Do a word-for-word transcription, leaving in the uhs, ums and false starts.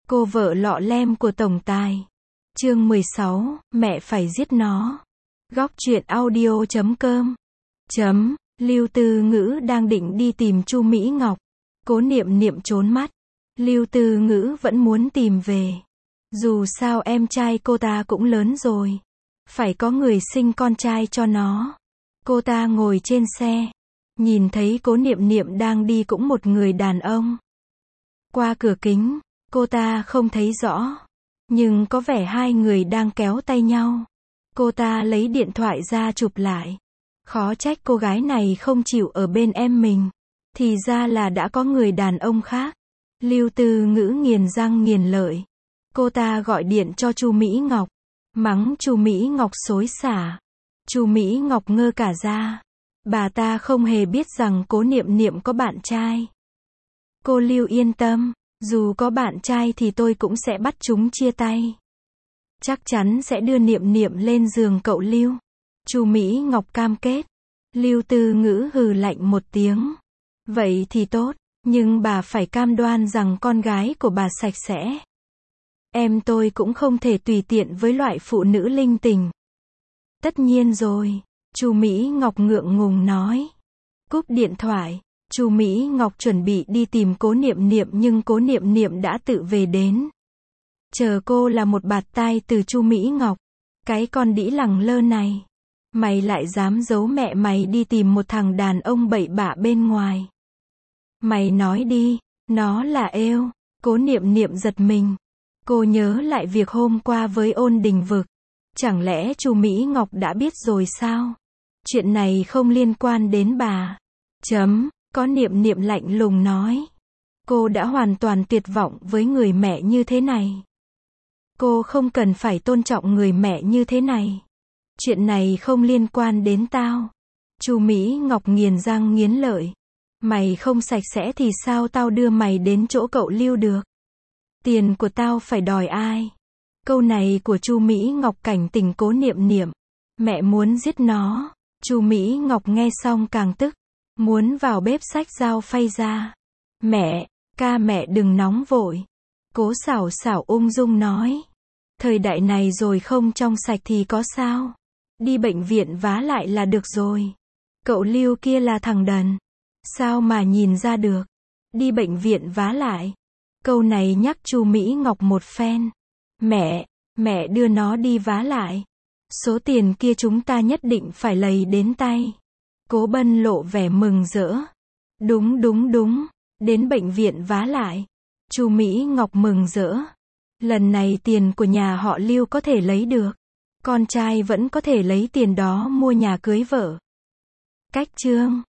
Cô vợ lọ lem của tổng tài. Chương mười sáu, mẹ phải giết nó. Góc truyện audio chấm com. Chấm, Lưu Tư Ngữ đang định đi tìm Chu Mỹ Ngọc. Cố Niệm Niệm trốn mắt. Lưu Tư Ngữ vẫn muốn tìm về. Dù sao em trai cô ta cũng lớn rồi. Phải có người sinh con trai cho nó. Cô ta ngồi trên xe. Nhìn thấy Cố Niệm Niệm đang đi cũng một người đàn ông. Qua cửa kính, cô ta không thấy rõ. Nhưng có vẻ hai người đang kéo tay nhau. Cô ta lấy điện thoại ra chụp lại. Khó trách cô gái này không chịu ở bên em mình. Thì ra là đã có người đàn ông khác. Lưu Tư Ngữ nghiền răng nghiền lợi. Cô ta gọi điện cho Chu Mỹ Ngọc. Mắng Chu Mỹ Ngọc xối xả. Chu Mỹ Ngọc ngơ cả ra. Bà ta không hề biết rằng Cố Niệm Niệm có bạn trai. Cô Lưu yên tâm. Dù có bạn trai thì tôi cũng sẽ bắt chúng chia tay. Chắc chắn sẽ đưa Niệm Niệm lên giường cậu Lưu. Chu Mỹ Ngọc cam kết. Lưu Tư Ngữ hừ lạnh một tiếng. Vậy thì tốt, nhưng bà phải cam đoan rằng con gái của bà sạch sẽ. Em tôi cũng không thể tùy tiện với loại phụ nữ linh tình. Tất nhiên rồi, Chu Mỹ Ngọc ngượng ngùng nói. Cúp điện thoại. Chu Mỹ Ngọc chuẩn bị đi tìm Cố Niệm Niệm nhưng Cố Niệm Niệm đã tự về đến. Chờ cô là một bạt tai từ Chu Mỹ Ngọc. Cái con đĩ lẳng lơ này. Mày lại dám giấu mẹ mày đi tìm một thằng đàn ông bậy bạ bên ngoài. Mày nói đi, nó là êu. Cố Niệm Niệm giật mình. Cô nhớ lại việc hôm qua với Ôn Đình Vực. Chẳng lẽ Chu Mỹ Ngọc đã biết rồi sao? Chuyện này không liên quan đến bà. Chấm. Có Niệm Niệm lạnh lùng nói. Cô đã hoàn toàn tuyệt vọng với người mẹ như thế này. Cô không cần phải tôn trọng người mẹ như thế này. Chuyện này không liên quan đến tao. Chu Mỹ Ngọc nghiền răng nghiến lợi. Mày không sạch sẽ thì sao tao đưa mày đến chỗ cậu Lưu được? Tiền của tao phải đòi ai? Câu này của Chu Mỹ Ngọc cảnh tỉnh Cố Niệm Niệm. Mẹ muốn giết nó. Chu Mỹ Ngọc nghe xong càng tức. Muốn vào bếp xách dao phay ra. Mẹ, ca mẹ đừng nóng vội. Cố Xảo Xảo ung dung nói. Thời đại này rồi không trong sạch thì có sao? Đi bệnh viện vá lại là được rồi. Cậu Lưu kia là thằng đần. Sao mà nhìn ra được? Đi bệnh viện vá lại. Câu này nhắc Chu Mỹ Ngọc một phen. Mẹ, mẹ đưa nó đi vá lại. Số tiền kia chúng ta nhất định phải lầy đến tay. Cố Bân lộ vẻ mừng rỡ. Đúng đúng đúng, đến bệnh viện vá lại. Chu Mỹ Ngọc mừng rỡ. Lần này tiền của nhà họ Lưu có thể lấy được. Con trai vẫn có thể lấy tiền đó mua nhà cưới vợ. Cách chương